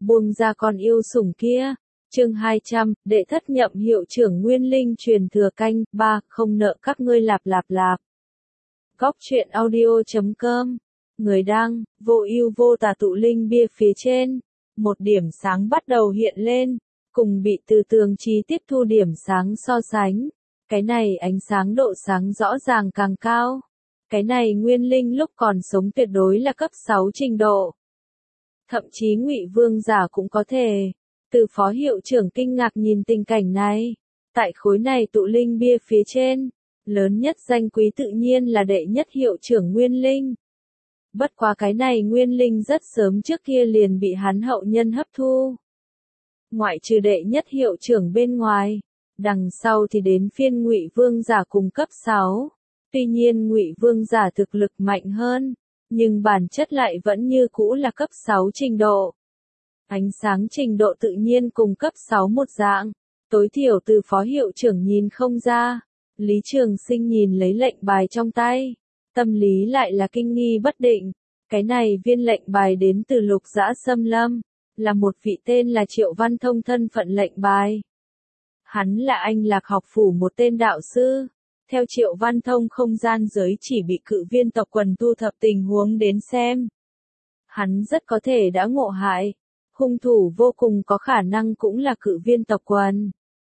Buông ra con yêu sủng kia. Chương 200, đệ thất nhậm hiệu trưởng Nguyên Linh truyền thừa canh, 3, không nợ các ngươi lạp lạp lạp. Góc truyện audio.com. Người đăng, vô ưu vô tà tụ linh bia phía trên. Một điểm sáng bắt đầu hiện lên, cùng bị từ tường trí tiếp thu điểm sáng so sánh. Cái này ánh sáng độ sáng rõ ràng càng cao. Cái này Nguyên Linh lúc còn sống tuyệt đối là cấp 6 trình độ. Thậm chí Ngụy Vương giả cũng có thể. Từ phó hiệu trưởng kinh ngạc nhìn tình cảnh này. Tại khối này tụ linh bia phía trên, lớn nhất danh quý tự nhiên là đệ nhất hiệu trưởng Nguyên Linh. Bất quá cái này Nguyên Linh rất sớm trước kia liền bị hắn hậu nhân hấp thu. Ngoại trừ đệ nhất hiệu trưởng bên ngoài, đằng sau thì đến phiên Ngụy Vương giả cùng cấp 6. Tuy nhiên Ngụy Vương giả thực lực mạnh hơn, nhưng bản chất lại vẫn như cũ là cấp 6 trình độ. Ánh sáng trình độ tự nhiên cùng cấp 6 một dạng, tối thiểu từ phó hiệu trưởng nhìn không ra. Lý Trường Sinh nhìn lấy lệnh bài trong tay, tâm lý lại là kinh nghi bất định. Cái này viên lệnh bài đến từ Lục Dã Xâm Lâm, là một vị tên là Triệu Văn Thông thân phận lệnh bài. Hắn là Anh Lạc học phủ một tên đạo sư. Theo Triệu Văn Thông không gian giới chỉ bị cự viên tộc quần thu thập tình huống đến xem. Hắn rất có thể đã ngộ hại. Hung thủ vô cùng có khả năng cũng là cự viên tộc quần.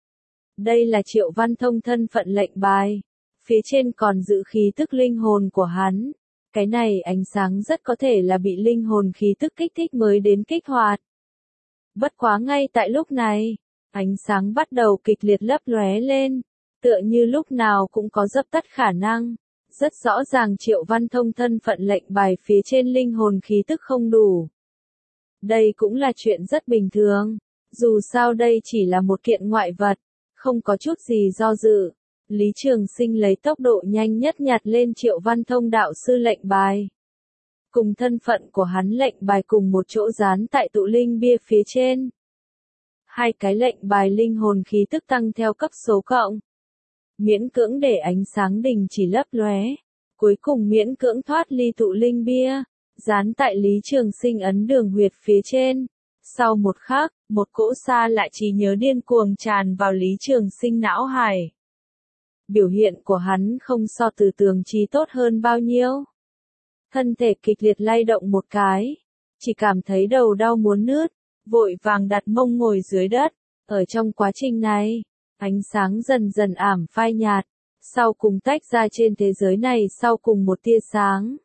Đây là Triệu Văn Thông thân phận lệnh bài. Phía trên còn giữ khí tức linh hồn của hắn. Cái này ánh sáng rất có thể là bị linh hồn khí tức kích thích mới đến kích hoạt. Bất quá ngay tại lúc này, ánh sáng bắt đầu kịch liệt lấp lóe lên. Tựa như lúc nào cũng có dập tắt khả năng. Rất rõ ràng Triệu Văn Thông thân phận lệnh bài phía trên linh hồn khí tức không đủ. Đây cũng là chuyện rất bình thường. Dù sao đây chỉ là một kiện ngoại vật, không có chút gì do dự. Lý Trường Sinh lấy tốc độ nhanh nhất nhặt lên Triệu Văn Thông đạo sư lệnh bài. Cùng thân phận của hắn lệnh bài cùng một chỗ dán tại tụ linh bia phía trên. Hai cái lệnh bài linh hồn khí tức tăng theo cấp số cộng. Miễn cưỡng để ánh sáng đình chỉ lấp lóe. Cuối cùng miễn cưỡng thoát ly tụ linh bia. Dán tại Lý Trường Sinh ấn đường huyệt phía trên. Sau một khắc, một cỗ xa lại trí nhớ điên cuồng tràn vào Lý Trường Sinh não hải. Biểu hiện của hắn không so từ tường trí tốt hơn bao nhiêu. Thân thể kịch liệt lay động một cái. Chỉ cảm thấy đầu đau muốn nứt. Vội vàng đặt mông ngồi dưới đất. Ở trong quá trình này, ánh sáng dần dần ảm phai nhạt. Sau cùng tách ra trên thế giới này sau cùng một tia sáng.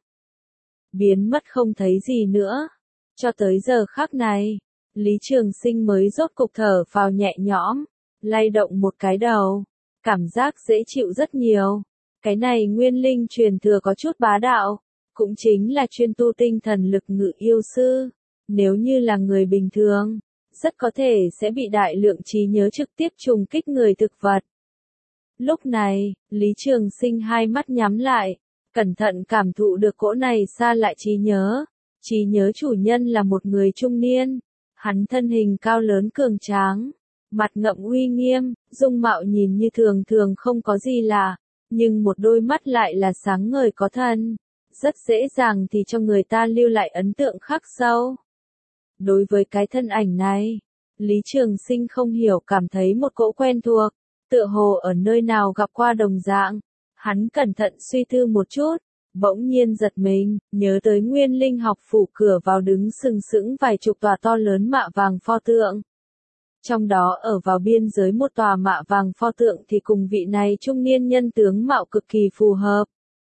Biến mất không thấy gì nữa. Cho tới giờ khắc này, Lý Trường Sinh mới rốt cục thở phào nhẹ nhõm, lay động một cái đầu, cảm giác dễ chịu rất nhiều. Cái này Nguyên Linh truyền thừa có chút bá đạo, cũng chính là chuyên tu tinh thần lực ngự yêu sư. Nếu như là người bình thường, rất có thể sẽ bị đại lượng trí nhớ trực tiếp trùng kích người thực vật. Lúc này, Lý Trường Sinh hai mắt nhắm lại. Cẩn thận cảm thụ được cỗ này xa lại trí nhớ. Trí nhớ chủ nhân là một người trung niên. Hắn thân hình cao lớn cường tráng. Mặt ngậm uy nghiêm, dung mạo nhìn như thường thường không có gì lạ. Nhưng một đôi mắt lại là sáng ngời có thần. Rất dễ dàng thì cho người ta lưu lại ấn tượng khắc sâu. Đối với cái thân ảnh này, Lý Trường Sinh không hiểu cảm thấy một cỗ quen thuộc. Tựa hồ ở nơi nào gặp qua đồng dạng. Hắn cẩn thận suy tư một chút, bỗng nhiên giật mình, nhớ tới Nguyên Linh học phủ cửa vào đứng sừng sững vài chục tòa to lớn mạ vàng pho tượng. Trong đó ở vào biên giới một tòa mạ vàng pho tượng thì cùng vị này trung niên nhân tướng mạo cực kỳ phù hợp.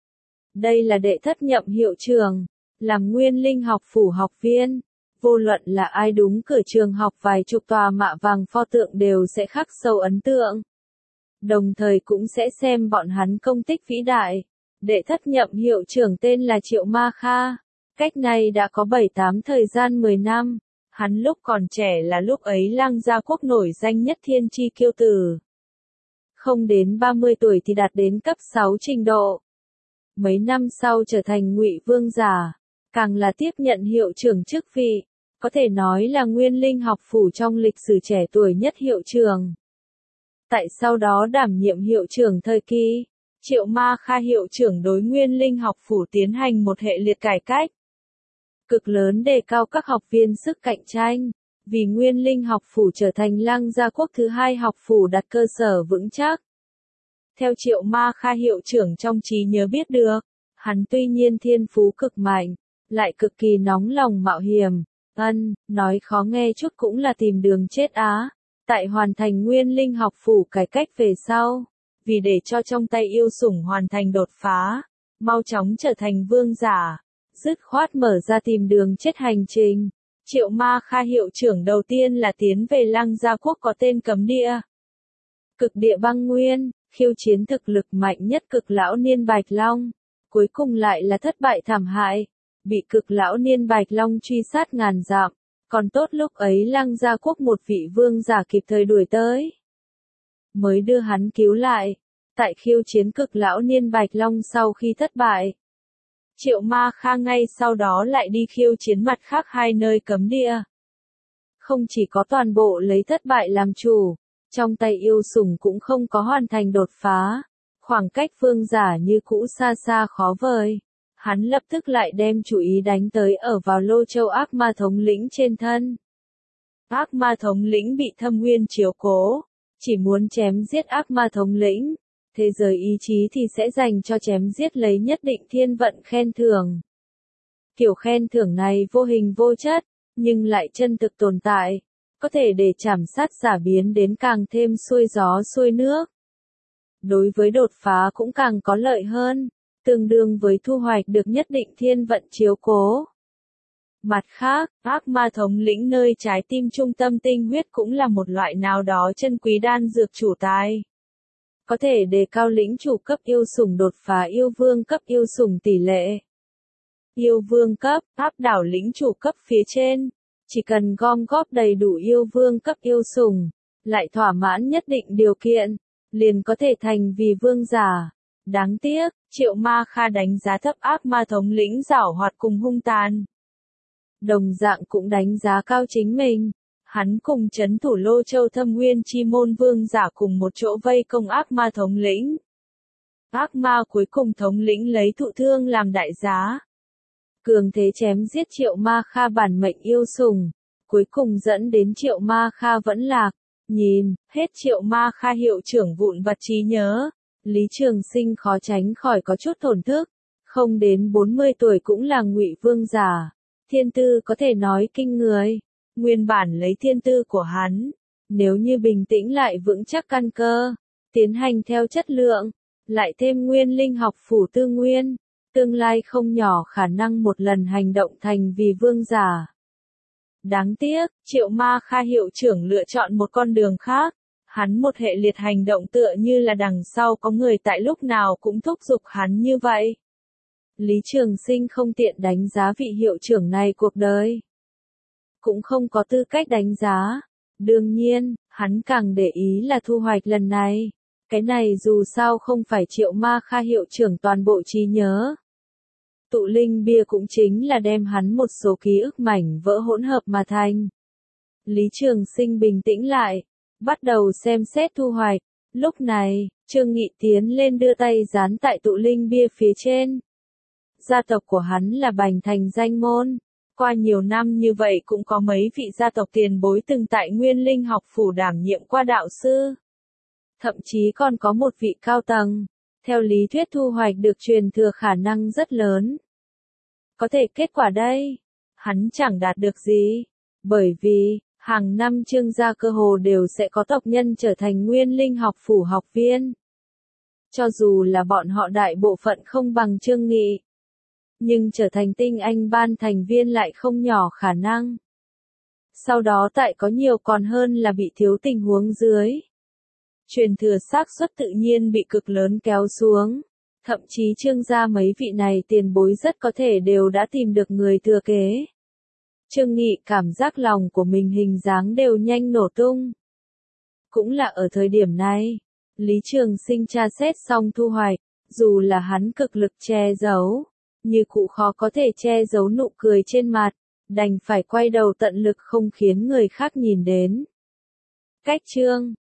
Đây là đệ thất nhậm hiệu trưởng, làm Nguyên Linh học phủ học viên. Vô luận là ai đúng cửa trường học vài chục tòa mạ vàng pho tượng đều sẽ khắc sâu ấn tượng. Đồng thời cũng sẽ xem bọn hắn công tích vĩ đại. Đệ thất nhậm hiệu trưởng tên là Triệu Ma Kha. Cách này đã có 7-8 thời gian 10 năm. Hắn lúc còn trẻ là lúc ấy Lang Gia Quốc nổi danh nhất thiên chi kiêu tử. Không đến 30 tuổi thì đạt đến cấp 6 trình độ. Mấy năm sau trở thành Ngụy Vương giả. Càng là tiếp nhận hiệu trưởng chức vị. Có thể nói là Nguyên Linh học phủ trong lịch sử trẻ tuổi nhất hiệu trưởng. Tại sau đó đảm nhiệm hiệu trưởng thời kỳ, Triệu Ma Kha hiệu trưởng đối Nguyên Linh học phủ tiến hành một hệ liệt cải cách. Cực lớn đề cao các học viên sức cạnh tranh, vì Nguyên Linh học phủ trở thành Lăng Gia Quốc thứ hai học phủ đặt cơ sở vững chắc. Theo Triệu Ma Kha hiệu trưởng trong trí nhớ biết được, hắn tuy nhiên thiên phú cực mạnh, lại cực kỳ nóng lòng mạo hiểm, nói khó nghe chút cũng là tìm đường chết á. Tại hoàn thành Nguyên Linh học phủ cải cách về sau, vì để cho trong tay yêu sủng hoàn thành đột phá, mau chóng trở thành vương giả, dứt khoát mở ra tìm đường chết hành trình. Triệu Ma Kha hiệu trưởng đầu tiên là tiến về Lăng Gia Quốc có tên Cấm Địa. Cực địa băng nguyên, khiêu chiến thực lực mạnh nhất cực lão niên Bạch Long, cuối cùng lại là thất bại thảm hại, bị cực lão niên Bạch Long truy sát ngàn dặm, còn tốt lúc ấy Lăng Gia Quốc một vị vương giả kịp thời đuổi tới, mới đưa hắn cứu lại. Tại khiêu chiến cực lão niên Bạch Long sau khi thất bại, Triệu Ma Kha ngay sau đó lại đi khiêu chiến mặt khác hai nơi cấm địa. Không chỉ có toàn bộ lấy thất bại làm chủ, trong tay yêu sủng cũng không có hoàn thành đột phá, khoảng cách vương giả như cũ xa xa khó vời. Hắn lập tức lại đem chú ý đánh tới ở vào Lô Châu ác ma thống lĩnh trên thân. Ác ma thống lĩnh bị Thâm Nguyên chiếu cố, chỉ muốn chém giết ác ma thống lĩnh, thế giới ý chí thì sẽ dành cho chém giết lấy nhất định thiên vận khen thưởng. Kiểu khen thưởng này vô hình vô chất, nhưng lại chân thực tồn tại, có thể để trảm sát giả biến đến càng thêm xuôi gió xuôi nước. Đối với đột phá cũng càng có lợi hơn, tương đương với thu hoạch được nhất định thiên vận chiếu cố. Mặt khác, ác ma thống lĩnh nơi trái tim trung tâm tinh huyết cũng là một loại nào đó chân quý đan dược chủ tài. Có thể đề cao lĩnh chủ cấp yêu sủng đột phá yêu vương cấp yêu sủng tỷ lệ. Yêu vương cấp, áp đảo lĩnh chủ cấp phía trên. Chỉ cần gom góp đầy đủ yêu vương cấp yêu sủng, lại thỏa mãn nhất định điều kiện, liền có thể thành vì vương giả. Đáng tiếc, Triệu Ma Kha đánh giá thấp ác ma thống lĩnh giảo hoạt cùng hung tàn. Đồng dạng cũng đánh giá cao chính mình. Hắn cùng trấn thủ Lô Châu Thâm Nguyên chi môn vương giả cùng một chỗ vây công ác ma thống lĩnh. Ác ma cuối cùng thống lĩnh lấy thụ thương làm đại giá. Cường thế chém giết Triệu Ma Kha bản mệnh yêu sủng, cuối cùng dẫn đến Triệu Ma Kha vẫn lạc. Nhìn hết Triệu Ma Kha hiệu trưởng vụn vặt trí nhớ, Lý Trường Sinh khó tránh khỏi có chút thổn thức. Không đến 40 tuổi cũng là ngụy vương giả, thiên tư có thể nói kinh người. Nguyên bản lấy thiên tư của hắn, nếu như bình tĩnh lại vững chắc căn cơ, tiến hành theo chất lượng, lại thêm Nguyên Linh học phủ tư nguyên, tương lai không nhỏ khả năng một lần hành động thành vì vương giả. Đáng tiếc, Triệu Ma Kha hiệu trưởng lựa chọn một con đường khác, hắn một hệ liệt hành động tựa như là đằng sau có người tại lúc nào cũng thúc giục hắn như vậy. Lý Trường Sinh không tiện đánh giá vị hiệu trưởng này cuộc đời, cũng không có tư cách đánh giá. Đương nhiên, hắn càng để ý là thu hoạch lần này. Cái này dù sao không phải Triệu Ma Kha hiệu trưởng toàn bộ trí nhớ. Tụ linh bia cũng chính là đem hắn một số ký ức mảnh vỡ hỗn hợp mà thành. Lý Trường Sinh bình tĩnh lại, bắt đầu xem xét thu hoạch. Lúc này, Trương Nghị tiến lên đưa tay dán tại tụ linh bia phía trên. Gia tộc của hắn là Bành Thành danh môn. Qua nhiều năm như vậy cũng có mấy vị gia tộc tiền bối từng tại Nguyên Linh học phủ đảm nhiệm qua đạo sư. Thậm chí còn có một vị cao tầng. Theo lý thuyết thu hoạch được truyền thừa khả năng rất lớn. Có thể kết quả đây, hắn chẳng đạt được gì. Bởi vì, hàng năm Trương gia cơ hồ đều sẽ có tộc nhân trở thành Nguyên Linh học phủ học viên. Cho dù là bọn họ đại bộ phận không bằng Trương Nghị, nhưng trở thành tinh anh ban thành viên lại không nhỏ khả năng. Sau đó tại có nhiều còn hơn là bị thiếu tình huống dưới. Truyền thừa xác suất tự nhiên bị cực lớn kéo xuống. Thậm chí Trương gia mấy vị này tiền bối rất có thể đều đã tìm được người thừa kế. Trương Nghị cảm giác lòng của mình hình dáng đều nhanh nổ tung. Cũng là ở thời điểm này, Lý Trường Sinh tra xét xong thu hoạch, dù là hắn cực lực che giấu, như cụ khó có thể che giấu nụ cười trên mặt, đành phải quay đầu tận lực không khiến người khác nhìn đến. Cách chương